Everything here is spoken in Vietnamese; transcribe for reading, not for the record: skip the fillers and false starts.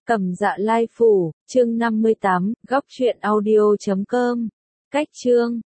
Cẩm Dạ Lai Phủ, chương 58, góc truyện audio.com. Cách chương